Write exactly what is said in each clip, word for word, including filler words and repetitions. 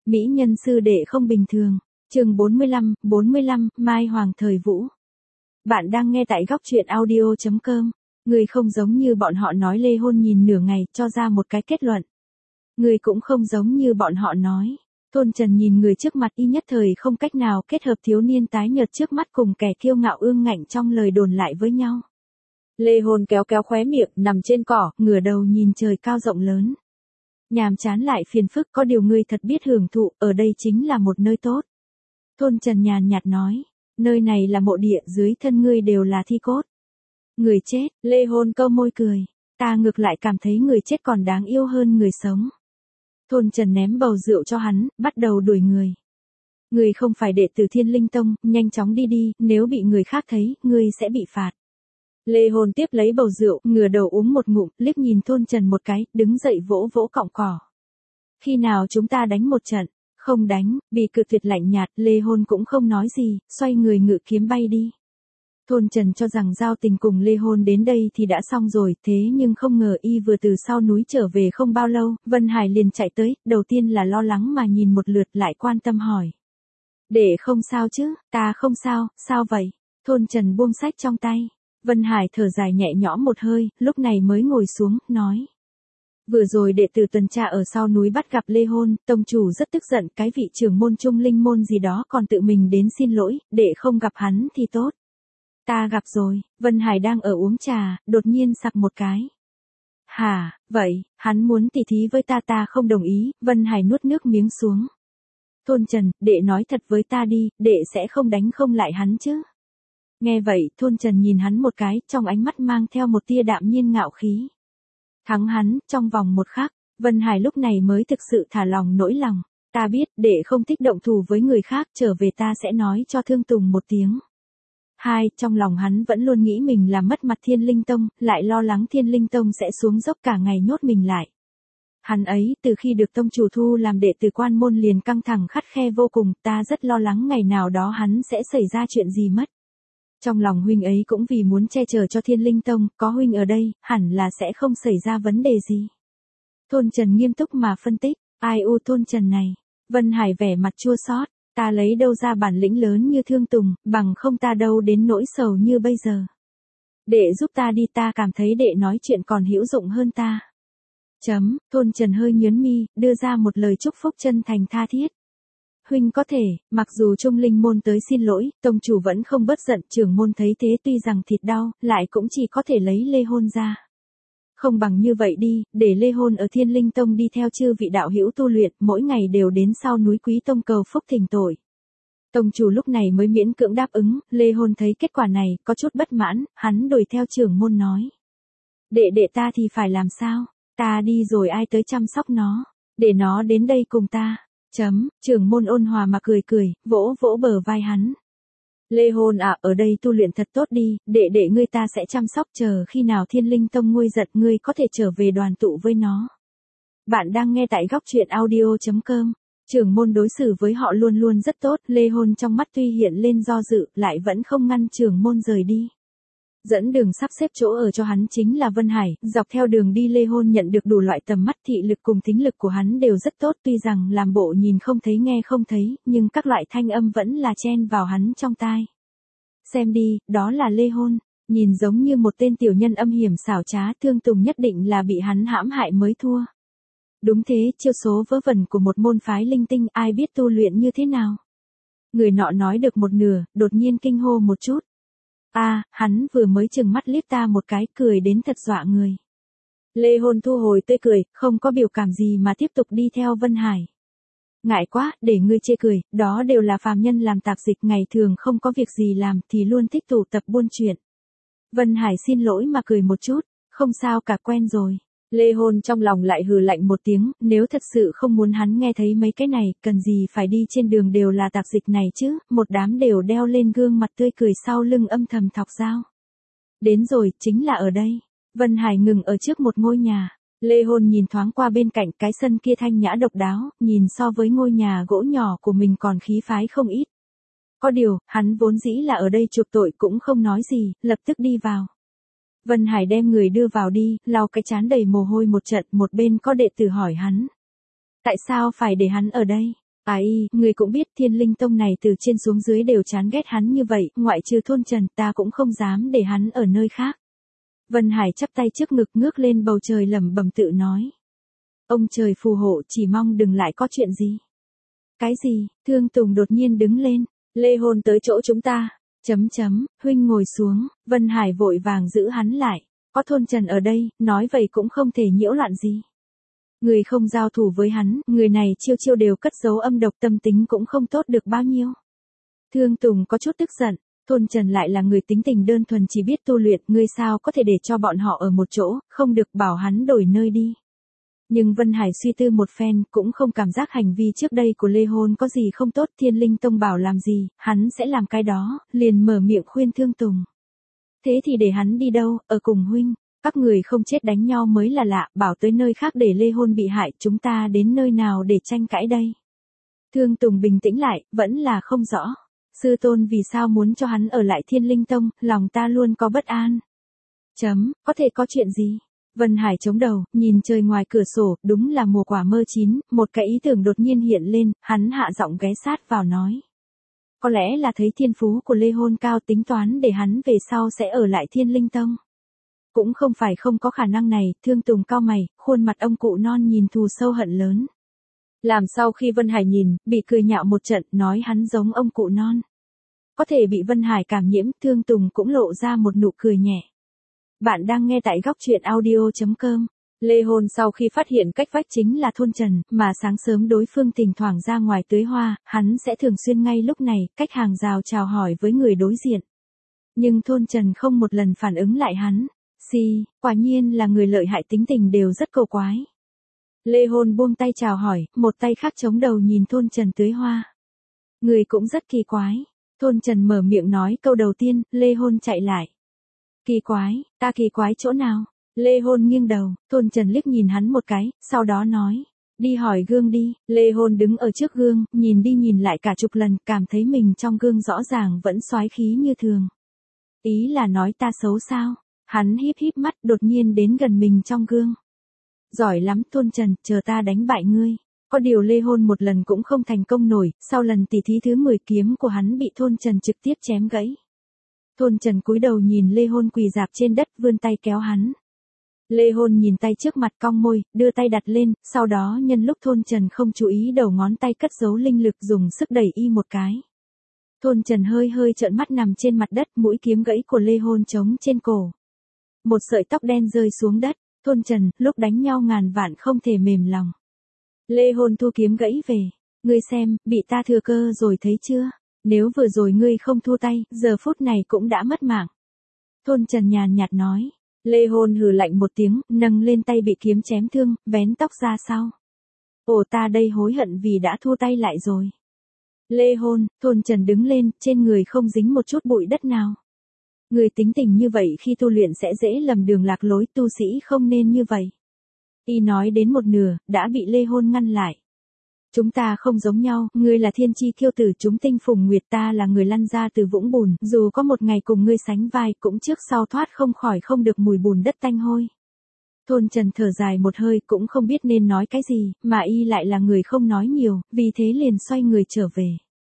Mỹ nhân sư đệ không bình thường. Chương bốn mươi lăm, bốn mươi lăm, Mai Hoàng thời Vũ. Bạn đang nghe tại góc truyện audio chấm com. Người không giống như bọn họ nói Lê Hôn nhìn nửa ngày, cho ra một cái kết luận. Người cũng không giống như bọn họ nói. Thôn Trần nhìn người trước mặt y nhất thời không cách nào kết hợp thiếu niên tái nhợt trước mắt cùng kẻ kiêu ngạo ương ngạnh trong lời đồn lại với nhau. Lê Hôn kéo kéo khóe miệng, nằm trên cỏ, ngửa đầu nhìn trời cao rộng lớn. Nhàm chán lại phiền phức, có điều ngươi thật biết hưởng thụ, ở đây chính là một nơi tốt. Thôn Trần nhàn nhạt nói, nơi này là mộ địa, dưới thân ngươi đều là thi cốt. Người chết, Lê Hôn câu môi cười, ta ngược lại cảm thấy người chết còn đáng yêu hơn người sống. Thôn Trần ném bầu rượu cho hắn, bắt đầu đuổi người. Ngươi không phải đệ tử Thiên Linh Tông, nhanh chóng đi đi, nếu bị người khác thấy, ngươi sẽ bị phạt. Lê Hôn tiếp lấy bầu rượu, ngửa đầu uống một ngụm, liếc nhìn Thôn Trần một cái, đứng dậy vỗ vỗ cọng cỏ. Khi nào chúng ta đánh một trận? Không đánh, bị cự tuyệt lạnh nhạt, Lê Hôn cũng không nói gì, xoay người ngự kiếm bay đi. Thôn Trần cho rằng giao tình cùng Lê Hôn đến đây thì đã xong rồi, thế nhưng không ngờ y vừa từ sau núi trở về không bao lâu, Vân Hải liền chạy tới, đầu tiên là lo lắng mà nhìn một lượt lại quan tâm hỏi. Đệ không sao chứ, ta không sao, sao vậy? Thôn Trần buông sách trong tay. Vân Hải thở dài nhẹ nhõm một hơi, lúc này mới ngồi xuống, nói. Vừa rồi đệ tử tuần tra ở sau núi bắt gặp Lê Hôn, tông chủ rất tức giận, cái vị trưởng môn Trung Linh môn gì đó còn tự mình đến xin lỗi, đệ không gặp hắn thì tốt. Ta gặp rồi, Vân Hải đang ở uống trà, đột nhiên sặc một cái. Hả, vậy, hắn muốn tỉ thí với ta ta không đồng ý, Vân Hải nuốt nước miếng xuống. Thôn Trần, đệ nói thật với ta đi, đệ sẽ không đánh không lại hắn chứ. Nghe vậy, Thôn Trần nhìn hắn một cái, trong ánh mắt mang theo một tia đạm nhiên ngạo khí. Thắng hắn, trong vòng một khắc, Vân Hải lúc này mới thực sự thả lòng nỗi lòng. Ta biết, đệ không thích động thủ với người khác, trở về ta sẽ nói cho Thương Tùng một tiếng. Hai, trong lòng hắn vẫn luôn nghĩ mình là mất mặt Thiên Linh Tông, lại lo lắng Thiên Linh Tông sẽ xuống dốc cả ngày nhốt mình lại. Hắn ấy, từ khi được tông chủ thu làm đệ tử quan môn liền căng thẳng khắt khe vô cùng, ta rất lo lắng ngày nào đó hắn sẽ xảy ra chuyện gì mất. Trong lòng huynh ấy cũng vì muốn che chở cho Thiên Linh Tông, có huynh ở đây, hẳn là sẽ không xảy ra vấn đề gì. Thôn Trần nghiêm túc mà phân tích, ai u Thôn Trần này. Vân Hải vẻ mặt chua xót, ta lấy đâu ra bản lĩnh lớn như Thương Tùng, bằng không ta đâu đến nỗi sầu như bây giờ. Đệ giúp ta đi, ta cảm thấy đệ nói chuyện còn hữu dụng hơn ta. Chấm, Thôn Trần hơi nhớn mi, đưa ra một lời chúc phúc chân thành tha thiết. Huynh có thể, mặc dù Trung Linh môn tới xin lỗi, tông chủ vẫn không bớt giận, trưởng môn thấy thế tuy rằng thịt đau, lại cũng chỉ có thể lấy Lê Hôn ra. Không bằng như vậy đi, để Lê Hôn ở Thiên Linh Tông đi theo chư vị đạo hữu tu luyện, mỗi ngày đều đến sau núi Quý Tông cầu phúc thỉnh tội. Tông chủ lúc này mới miễn cưỡng đáp ứng, Lê Hôn thấy kết quả này, có chút bất mãn, hắn đuổi theo trưởng môn nói. Đệ đệ ta thì phải làm sao, ta đi rồi ai tới chăm sóc nó, để nó đến đây cùng ta. Chấm, trưởng môn ôn hòa mà cười cười, vỗ vỗ bờ vai hắn. Lê Hôn à, ở đây tu luyện thật tốt đi, đệ đệ ngươi ta sẽ chăm sóc, chờ khi nào Thiên Linh Tông nguôi giận ngươi có thể trở về đoàn tụ với nó. Bạn đang nghe tại góc truyện audio chấm com. Trưởng môn đối xử với họ luôn luôn rất tốt, Lê Hôn trong mắt tuy hiện lên do dự, lại vẫn không ngăn trưởng môn rời đi. Dẫn đường sắp xếp chỗ ở cho hắn chính là Vân Hải, dọc theo đường đi Lê Hôn nhận được đủ loại tầm mắt, thị lực cùng thính lực của hắn đều rất tốt, tuy rằng làm bộ nhìn không thấy nghe không thấy, nhưng các loại thanh âm vẫn là chen vào hắn trong tai. Xem đi, đó là Lê Hôn, nhìn giống như một tên tiểu nhân âm hiểm xảo trá, Thương Tùng nhất định là bị hắn hãm hại mới thua. Đúng thế, chiêu số vớ vẩn của một môn phái linh tinh, ai biết tu luyện như thế nào. Người nọ nói được một nửa, đột nhiên kinh hô một chút. A, à, hắn vừa mới chừng mắt liếc ta một cái, cười đến thật dọa người. Lê Hôn thu hồi tươi cười, không có biểu cảm gì mà tiếp tục đi theo Vân Hải. Ngại quá, để ngươi chê cười, đó đều là phàm nhân làm tạp dịch, ngày thường không có việc gì làm thì luôn thích tụ tập buôn chuyện. Vân Hải xin lỗi mà cười một chút, không sao cả, quen rồi. Lê Hôn trong lòng lại hừ lạnh một tiếng, nếu thật sự không muốn hắn nghe thấy mấy cái này, cần gì phải đi trên đường đều là tạp dịch này chứ, một đám đều đeo lên gương mặt tươi cười sau lưng âm thầm thọc dao. Đến rồi, chính là ở đây. Vân Hải ngừng ở trước một ngôi nhà. Lê Hôn nhìn thoáng qua bên cạnh, cái sân kia thanh nhã độc đáo, nhìn so với ngôi nhà gỗ nhỏ của mình còn khí phái không ít. Có điều, hắn vốn dĩ là ở đây chuộc tội cũng không nói gì, lập tức đi vào. Vân Hải đem người đưa vào đi, lau cái trán đầy mồ hôi một trận, một bên có đệ tử hỏi hắn. Tại sao phải để hắn ở đây? Ai, người cũng biết Thiên Linh Tông này từ trên xuống dưới đều chán ghét hắn như vậy, ngoại trừ thôn Trần ta cũng không dám để hắn ở nơi khác. Vân Hải chắp tay trước ngực ngước lên bầu trời lẩm bẩm tự nói. Ông trời phù hộ, chỉ mong đừng lại có chuyện gì. Cái gì? Thương Tùng đột nhiên đứng lên. Lê Hôn tới chỗ chúng ta. Chấm chấm, huynh ngồi xuống. Vân Hải vội vàng giữ hắn lại. Có thôn Trần ở đây, nói vậy cũng không thể nhiễu loạn gì. Người không giao thủ với hắn, người này chiêu chiêu đều cất giấu âm độc, tâm tính cũng không tốt được bao nhiêu. Thương Tùng có chút tức giận. Thôn Trần lại là người tính tình đơn thuần chỉ biết tu luyện, ngươi sao có thể để cho bọn họ ở một chỗ, không được bảo hắn đổi nơi đi. Nhưng Vân Hải suy tư một phen, cũng không cảm giác hành vi trước đây của Lê Hôn có gì không tốt. Thiên Linh Tông bảo làm gì, hắn sẽ làm cái đó, liền mở miệng khuyên Thương Tùng. Thế thì để hắn đi đâu, ở cùng huynh, các người không chết đánh nhau mới là lạ, bảo tới nơi khác để Lê Hôn bị hại, chúng ta đến nơi nào để tranh cãi đây. Thương Tùng bình tĩnh lại, vẫn là không rõ. Sư tôn vì sao muốn cho hắn ở lại Thiên Linh Tông, lòng ta luôn có bất an. Chấm, có thể có chuyện gì? Vân Hải chống đầu, nhìn trời ngoài cửa sổ, đúng là mùa quả mơ chín, một cái ý tưởng đột nhiên hiện lên, hắn hạ giọng ghé sát vào nói. Có lẽ là thấy thiên phú của Lê Hôn cao, tính toán để hắn về sau sẽ ở lại Thiên Linh Tông. Cũng không phải không có khả năng này. Thương Tùng cau mày, khuôn mặt ông cụ non nhìn thù sâu hận lớn. Làm sau khi Vân Hải nhìn, bị cười nhạo một trận, nói hắn giống ông cụ non. Có thể bị Vân Hải cảm nhiễm, Thương Tùng cũng lộ ra một nụ cười nhẹ. Bạn đang nghe tại góc truyện audio chấm com. Lê Hôn sau khi phát hiện cách vách chính là thôn Trần, mà sáng sớm đối phương thỉnh thoảng ra ngoài tưới hoa, hắn sẽ thường xuyên ngay lúc này, cách hàng rào chào hỏi với người đối diện. Nhưng thôn Trần không một lần phản ứng lại hắn. Si, quả nhiên là người lợi hại, tính tình đều rất cầu quái. Lê Hôn buông tay chào hỏi, một tay khác chống đầu nhìn thôn Trần tưới hoa. Người cũng rất kỳ quái. Thôn Trần mở miệng nói câu đầu tiên, Lê Hôn chạy lại. Kỳ quái, ta kỳ quái chỗ nào? Lê Hôn nghiêng đầu, thôn Trần liếc nhìn hắn một cái, sau đó nói. Đi hỏi gương đi. Lê Hôn đứng ở trước gương, nhìn đi nhìn lại cả chục lần, cảm thấy mình trong gương rõ ràng vẫn soái khí như thường. Ý là nói ta xấu sao? Hắn híp híp mắt, đột nhiên đến gần mình trong gương. Giỏi lắm thôn Trần, chờ ta đánh bại ngươi. Có điều Lê Hôn một lần cũng không thành công nổi, sau lần tỉ thí thứ mười kiếm của hắn bị thôn Trần trực tiếp chém gãy. Thôn Trần cúi đầu nhìn Lê Hôn quỳ rạp trên đất, vươn tay kéo hắn. Lê Hôn nhìn tay trước mặt, cong môi, đưa tay đặt lên, sau đó nhân lúc thôn Trần không chú ý, đầu ngón tay cất giấu linh lực, dùng sức đẩy y một cái. Thôn Trần hơi hơi trợn mắt nằm trên mặt đất, mũi kiếm gãy của Lê Hôn trống trên cổ. Một sợi tóc đen rơi xuống đất. Thôn Trần, lúc đánh nhau ngàn vạn không thể mềm lòng. Lê Hôn thu kiếm gãy về. Ngươi xem, bị ta thừa cơ rồi thấy chưa? Nếu vừa rồi ngươi không thu tay, giờ phút này cũng đã mất mạng. Thôn Trần nhàn nhạt nói. Lê Hôn hừ lạnh một tiếng, nâng lên tay bị kiếm chém thương, vén tóc ra sau. Ồ, ta đây hối hận vì đã thu tay lại rồi. Lê Hôn, thôn Trần đứng lên, trên người không dính một chút bụi đất nào. Người tính tình như vậy khi tu luyện sẽ dễ lầm đường lạc lối, tu sĩ không nên như vậy. Y nói đến một nửa, đã bị Lê Hôn ngăn lại. Chúng ta không giống nhau, ngươi là thiên chi kiêu tử chúng tinh phùng nguyệt, ta là người lăn ra từ vũng bùn, dù có một ngày cùng ngươi sánh vai cũng trước sau thoát không khỏi không được mùi bùn đất tanh hôi. Thôn Trần thở dài một hơi, cũng không biết nên nói cái gì, mà y lại là người không nói nhiều, vì thế liền xoay người trở về.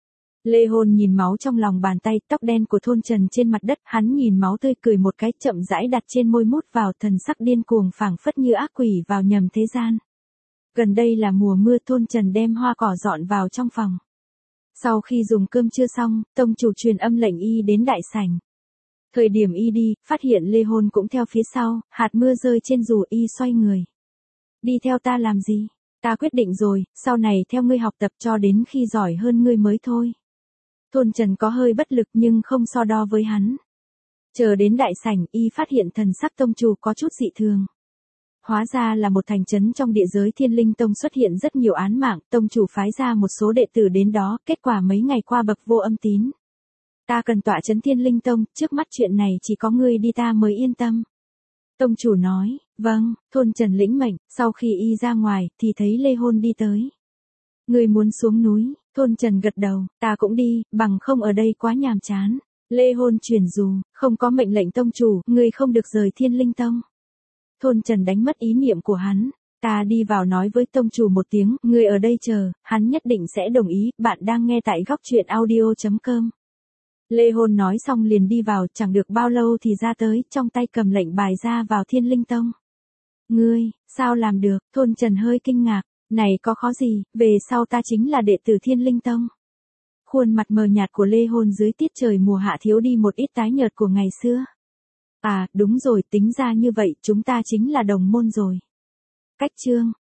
Lê Hôn nhìn máu trong lòng bàn tay, tóc đen của thôn Trần trên mặt đất, hắn nhìn máu tươi cười một cái, chậm rãi đặt trên môi mút vào, thần sắc điên cuồng phảng phất như ác quỷ vào nhầm thế gian. Gần đây là mùa mưa, thôn Trần đem hoa cỏ dọn vào trong phòng. Sau khi dùng cơm trưa xong, tông chủ truyền âm lệnh y đến đại sảnh. Thời điểm y đi, phát hiện Lê Hôn cũng theo phía sau, hạt mưa rơi trên dù, y xoay người. Đi theo ta làm gì? Ta quyết định rồi, sau này theo ngươi học tập cho đến khi giỏi hơn ngươi mới thôi. Thôn Trần có hơi bất lực nhưng không so đo với hắn. Chờ đến đại sảnh, y phát hiện thần sắc tông chủ có chút dị thường. Hóa ra là một thành trấn trong địa giới Thiên Linh Tông xuất hiện rất nhiều án mạng, tông chủ phái ra một số đệ tử đến đó, kết quả mấy ngày qua bậc vô âm tín. Ta cần tọa trấn Thiên Linh Tông, trước mắt chuyện này chỉ có ngươi đi ta mới yên tâm. Tông chủ nói, vâng, thôn Trần lĩnh mệnh, sau khi y ra ngoài, thì thấy Lê Hôn đi tới. Ngươi muốn xuống núi, thôn Trần gật đầu, ta cũng đi, bằng không ở đây quá nhàm chán. Lê Hôn truyền dù, không có mệnh lệnh tông chủ, ngươi không được rời Thiên Linh Tông. Thôn Trần đánh mất ý niệm của hắn. Ta đi vào nói với tông chủ một tiếng, người ở đây chờ, hắn nhất định sẽ đồng ý, bạn đang nghe tại góc truyện audio.com. Lê Hôn nói xong liền đi vào, chẳng được bao lâu thì ra tới, trong tay cầm lệnh bài ra vào Thiên Linh Tông. Ngươi, sao làm được, Thôn Trần hơi kinh ngạc, này có khó gì, về sau ta chính là đệ tử Thiên Linh Tông. Khuôn mặt mờ nhạt của Lê Hôn dưới tiết trời mùa hạ thiếu đi một ít tái nhợt của ngày xưa. À, đúng rồi, tính ra như vậy, chúng ta chính là đồng môn rồi. Cách chương,